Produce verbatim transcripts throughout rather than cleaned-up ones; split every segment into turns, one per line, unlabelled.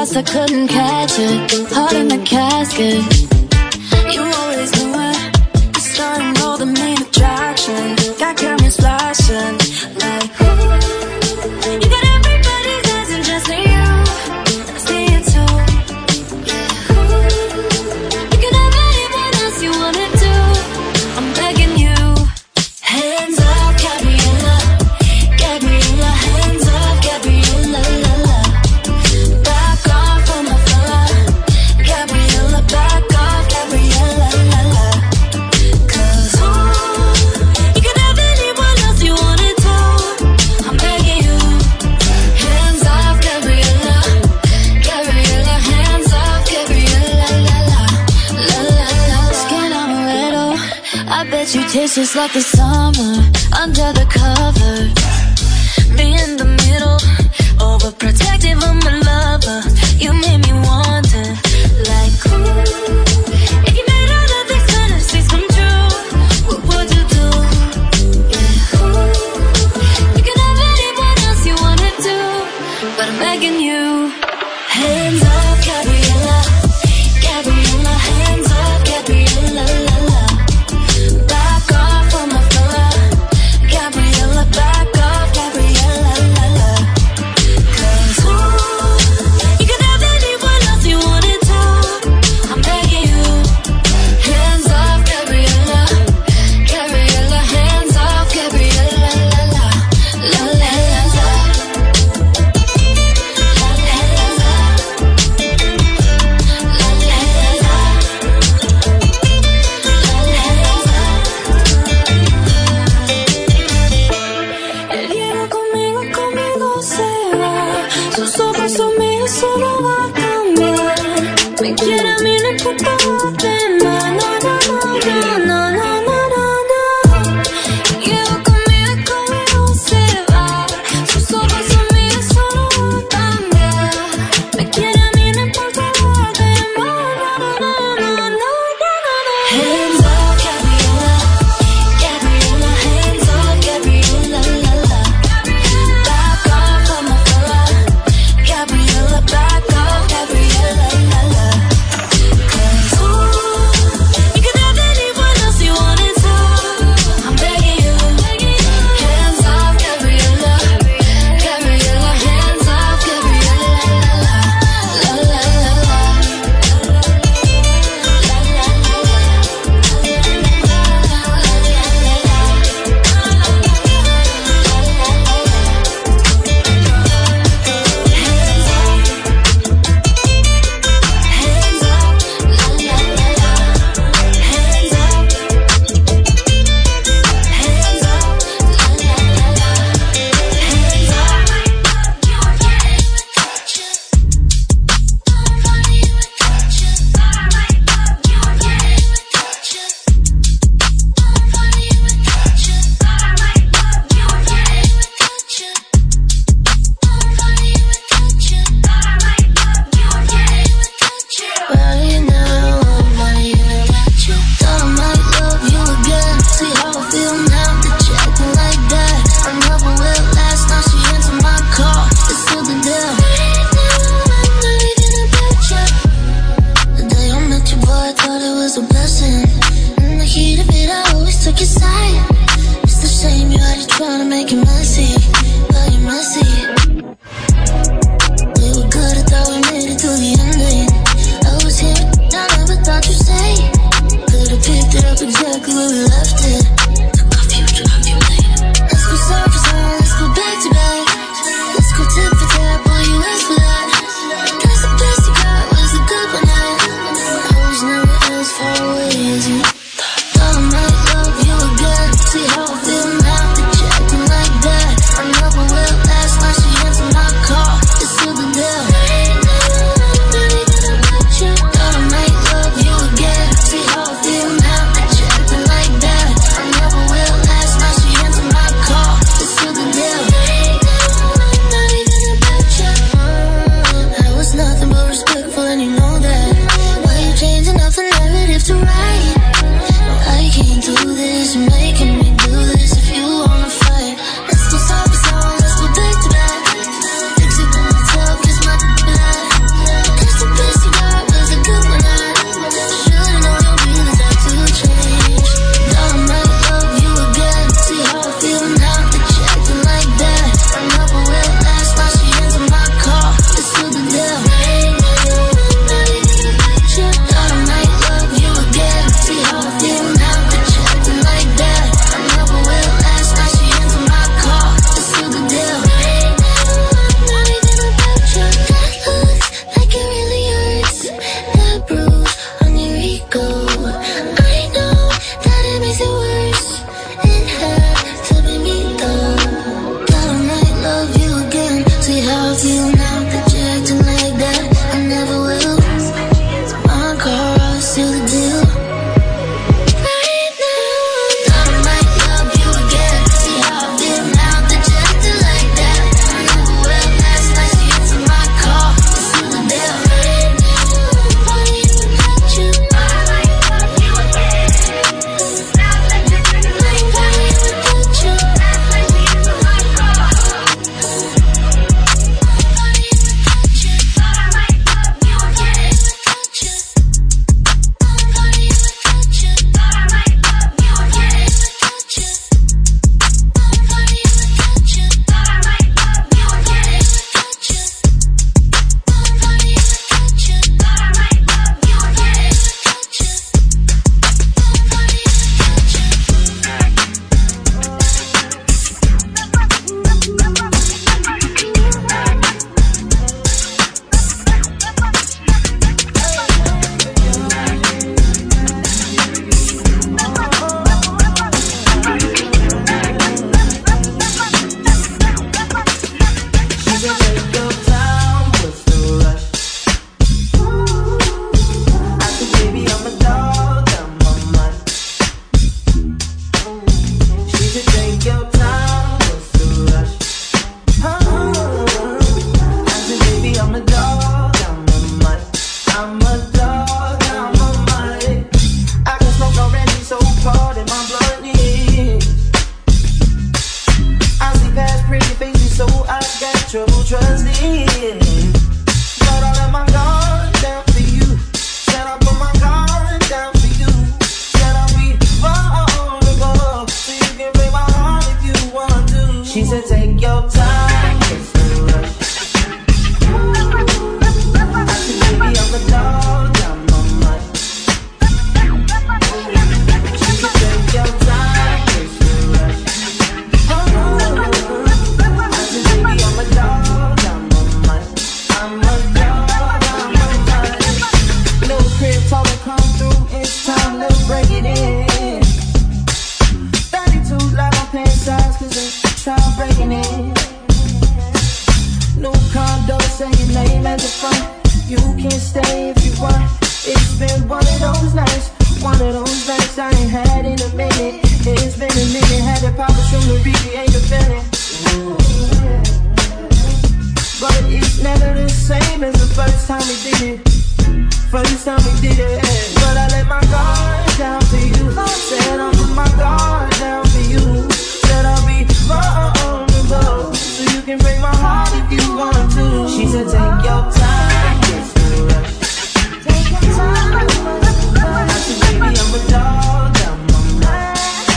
guess I couldn't catch it. Heart in the casket. You always knew it. You starting all the main attraction. Got cameras flashing like, ooh. You got everybody's eyes and just me, you. I see it too. Yeah, ooh. You can have anyone else you wanna do. I'm begging you. Hands up, Gabriella. Gabriella, hands up, Gabriella, la la. Back off from my fella. Gabriella, back off, Gabriella, la la. Cause ooh, you can have anyone else you wanna do. I'm begging you. Hands off, Gabriella. Gabriella, hands off, Gabriella, la la. La la la. Skin amaretto. I bet you taste just like the summer under the covers. Me in the middle, overprotective of my lover. You made me wonder, like, ooh, if you made all of these fantasies come true, what would you do? Yeah, ooh, you can have anyone else you wanna do, but I'm begging you. Hands up, Gabriella. Gabriella, hands up, Gabriella, la la. Back off from my fella. Gabriella, back off, Gabriella, la la. Cause ooh, you can have anyone else you wanna do. I'm begging you. Hands off, Gabriella. Gabriella, hands off, Gabriella, la la. La la, hands up. La la, hands up. La la, hands up. La la, hands up. El hielo conmigo, conmigo se va. Sus ojos son míos, solo va a cambiar. Me quiere a mí, no importa lo demás. No, no, no, no, no, no, no, no. El hielo conmigo, conmigo se va. Sus ojos son míos, solo va a cambiar. Me quiere a mí, no importa lo demás. No, no, no, no, no, no, no. Hands up, Gabriella. Gabriella, hands up, Gabriella, la la. Back off from my fella. Gabriella, back off, Gabriella, la la. Cause ooh, you can have anyone else you wanna do. I'm begging you. Hands off, Gabriella. Gabriella, hands off, Gabriella, la la. La la la la. La la la la. Right now, I'm not even at you. Thought I might love you again. See how I feel now that you're acting like that. I never will last, now she into my car. It's still the deal. Right now, I'm not even about you. The day I met you, boy, I thought it was a blessing. In the heat of it, I always took your side. It's the shame you're already trying to make it messy, but you're messy. We were good, I thought we made it to the ending. I was here, I never thought you'd say. Could've picked it up exactly where we left it. Took off you, took off you later. Let's go side for side, let's go back to back. Let's go tip for tap, boy, you asked for that. Guess the best you got was a good one night. I was never as far away as you. Thought I might love you again. See how I feel now that you're acting like that.
take your time, what's the rush? Oh, I said, baby, I'm a dog, I'm a mutt. I'm a dog, I'm a mutt. I can smoke already, so pardon my bluntness. I see past pretty faces, so I got trouble trusting. But I let my guard down for you. Said I put my guard down for you. Said I'll be vulnerable, so you can break my heart if you want to. She said take your time, it's a rush. I said baby I'm a dog, I'm a mutt. She said take your time, it's a rush. I said baby I'm a dog, I'm a mutt. I'm a dog, I'm a mutt. No crib talk to come through, it's time to break it in. thirty-two like my pants size, cause it's time breaking in. New condo, say your name at the front. You can stay if you want. It's been one of those nights, one of those nights I ain't had in a minute. It's been a minute, had to pop a show to recreate the feeling. But it's never the same as the first time we did it. First time we did it. But I let my guard down for you. Said I'll put my guard down for you. Said I'll be vulnerable, so you can break my heart if you want to. She said take your time, it's a rush. Take your time, I said baby I'm a dog, I'm a mutt.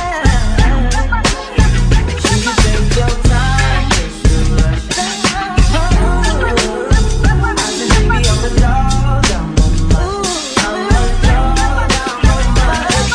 She said take your time, it's a rush. I said baby I'm a dog, I'm a mutt. I'm a dog, I'm a mutt.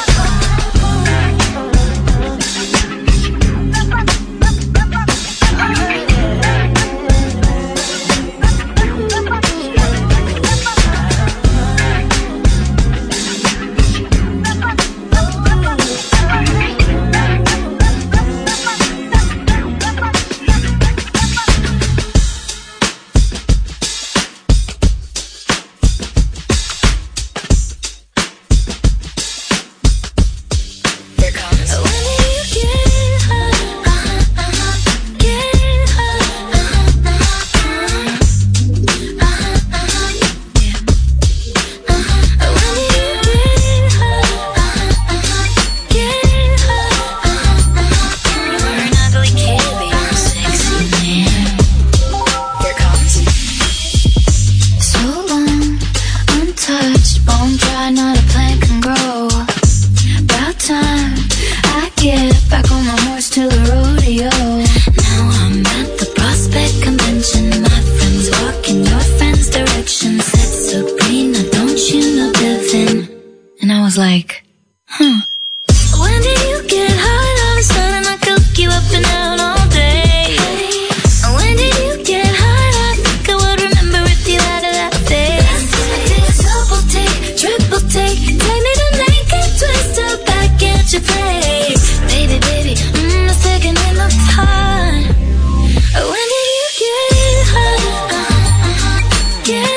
Like, huh. When did you get hot? All of a sudden I cook you up and out all day. When did you get hot? I think I would remember if you had a that face. Double take, triple take, take me to naked, twist up back at your place. Baby, baby, mm, a second in the time. When did you get hot? Get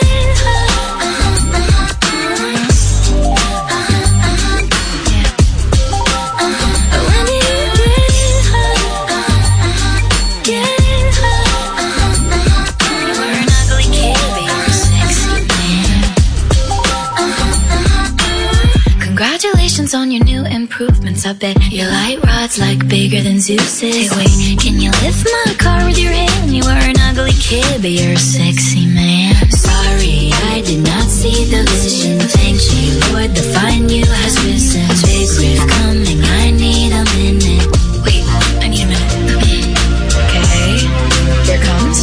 Congratulations on your new improvements. I bet your light rod's like bigger than Zeus's. Hey, wait, can you lift my car with your hand? You are an ugly kid, but you're a sexy man. Sorry, I did not see the vision. Thank you, Lord, the fine you has risen. Big riff coming, I need a minute. Wait, I need a minute. Okay, here it comes.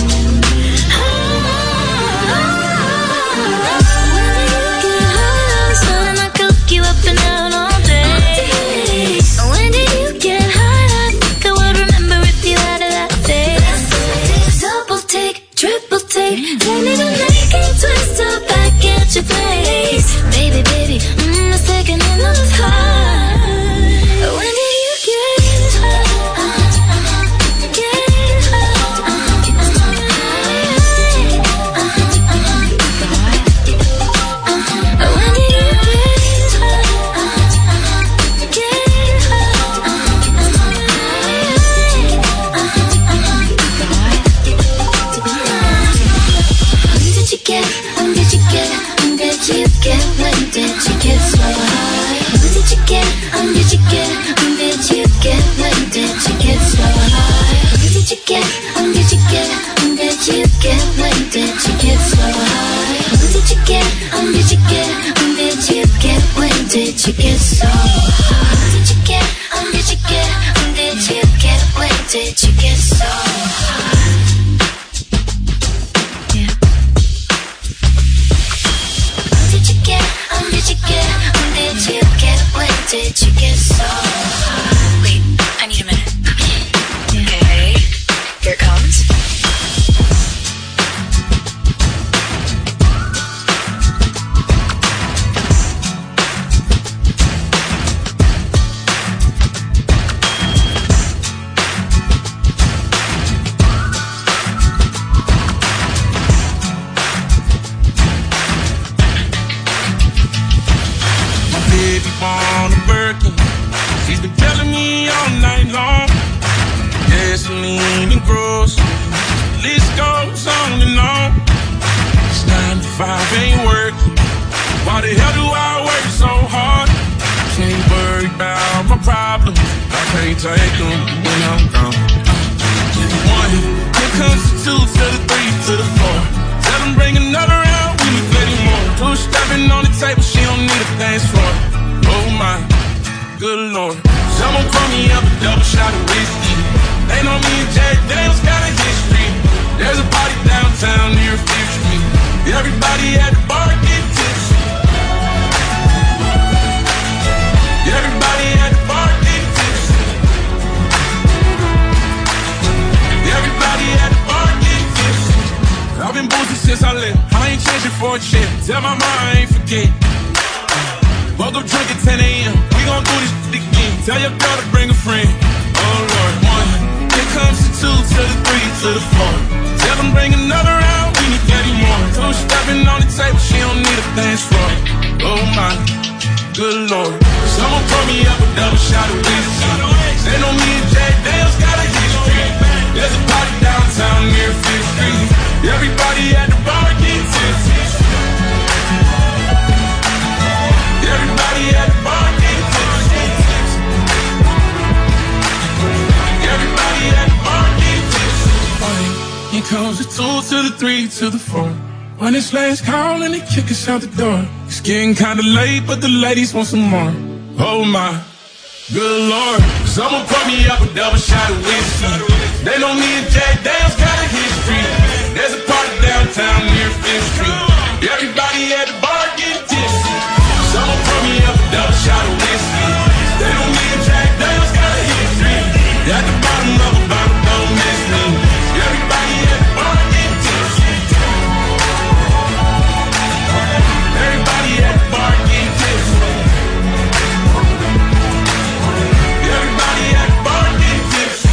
Triple take, take me to naked, twist up back at your place. Baby, baby, mm, a second in the time.
you get so high? Did you get, um, did you get, um, did you get, wait, did you get so high? Yeah. Did you get, um, did you get, um, did you get, wait, did you get so high? Wait, I need a minute. Okay, here it comes.
On a Birkin, she's been telling me all night long. Gasoline and groceries, the list goes on and on. It's nine to five, ain't working. Why the hell do I work so hard? Can't worry about my problems, I can't take them when I'm gone. One, here comes the two to the three to the four. Tell them bring another round, we need plenty more. Two stepping on the table, she don't need a dance floor. Oh my, good lord. Someone pour me up a double shot of whiskey. They know me and Jack Daniels got a history. There's a party downtown near Fifth Street. Everybody at the bar get tipsy. Everybody at the bar get tipsy. Everybody at the bar get tipsy. I've been boozing since I left. I ain't changing for a check. Tell my mom I ain't forget. Woke up drunk at ten a.m. We gon' do this shit again. Tell your girl to bring a friend. Oh Lord, one. Here comes the two to the three to the four. Tell them bring another round. We need thirty more. Two stepping on the table. She don't need a dance floor. Oh my, good lord. Someone pour me up a double shot of whiskey. They know me and Jack Daniels got a history. There's a party downtown near Fifth Street. Everybody at the bar get tipsy. Everybody at the bar get tipsy. Everybody at the bar get tipsy. Here comes the two to the three to the four. When it's last call and they kick us out the door. It's getting kinda late, but the ladies want some more. Oh my, good lord. Someone pour me up a double shot of whiskey. They know me and Jack Daniels got a history. There's a party downtown near Fifth Street. Everybody at the bar get tipsy. Someone pour me up a double shot of whiskey. They know me and Jack Daniels got a history. At the bottom of a bottle, don't miss me. Everybody at the bar get tipsy. Everybody at the bar get tipsy. Everybody at the bar get tipsy.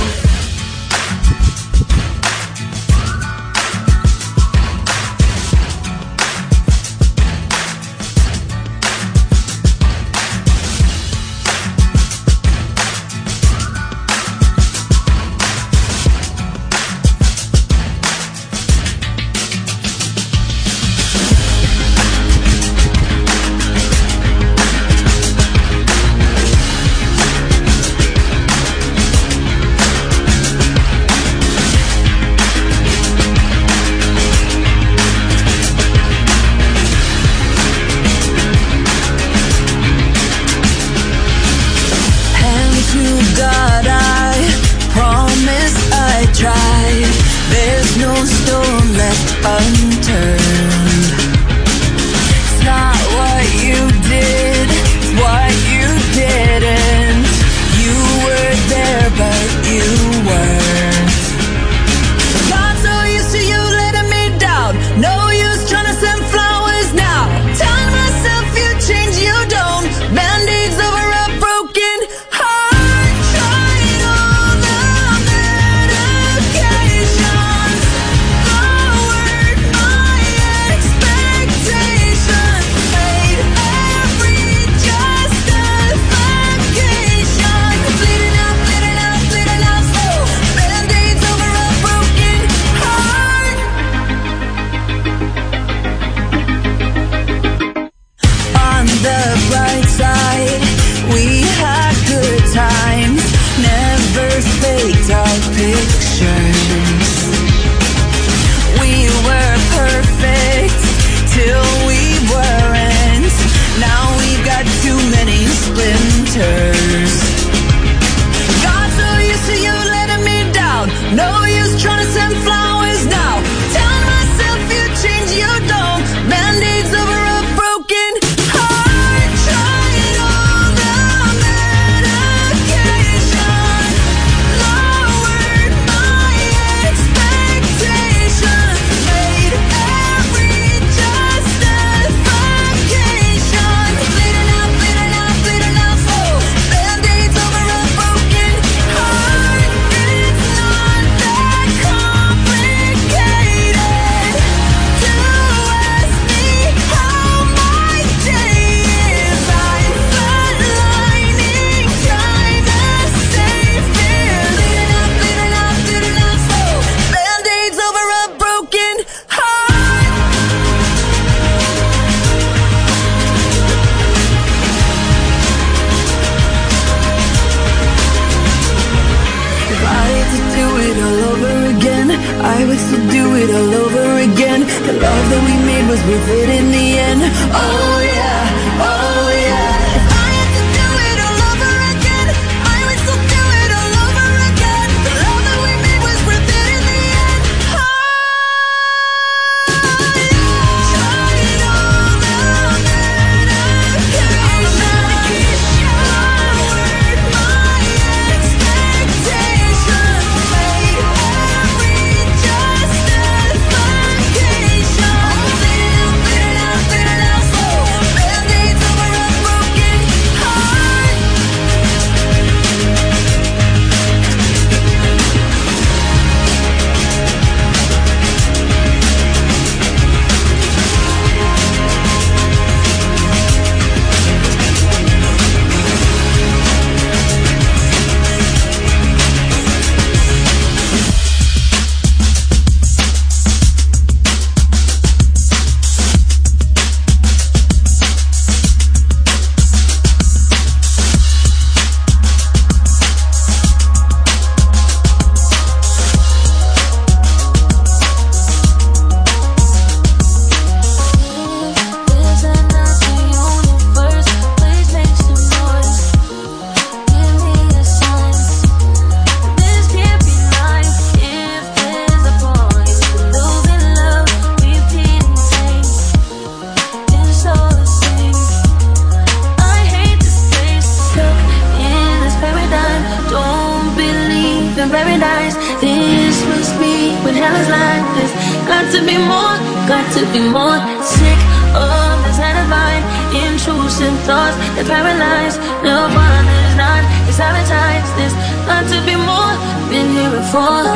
roses and flowers now. Tell myself you change, you don't. Band-aids over a broken heart. Tried all the medication, lowered my expectations, made every justification. Bleeding out, bleeding out, bleeding out slow. Band-aids over a broken heart. It's not that complicated to ask me how my day is. I'm flatlining, trying to save fear. Bleeding out, bleeding out, bleeding out slow. Band-aids over a broken heart. If I had to do it all over again, I would still do it all over again. The love that we made was worth it in the end. Oh yeah, oh yeah. If I had to do it all over again, I would still do it all over again. The love that we made was worth it in the end. Oh yeah. Tried all the medication, lowered my expectations, made every justification. Bleeding out, bleeding out, bleeding out slow. Band-aids over a broken heart. Is that not the universe? Please make some noise. Give me a sign. This can't be life. If there's a point, losing love, repeating things. It's all the same. I hate this place. Stuck in this paradigm. Don't believe in paradise. This must be what hell is like. This got to be more, got to be more. Sick of this divine intrusive thoughts that paralyze. No one is not, it's advertised. This got to be more. Been here before.